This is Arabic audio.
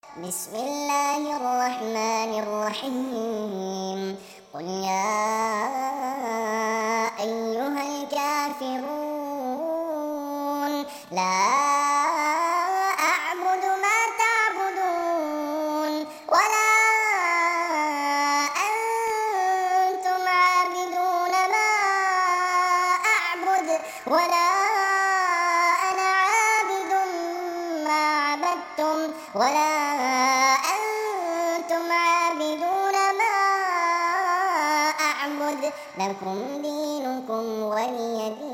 بسم الله الرحمن الرحيم. قل يا أيها الكافرون لا أعبد ما تعبدون ولا أنتم عابدون ما أعبد ولا أنا عابد ما عبدتم ولا أنتم عابدون ما أعبد. لكم دينكم ولي دين.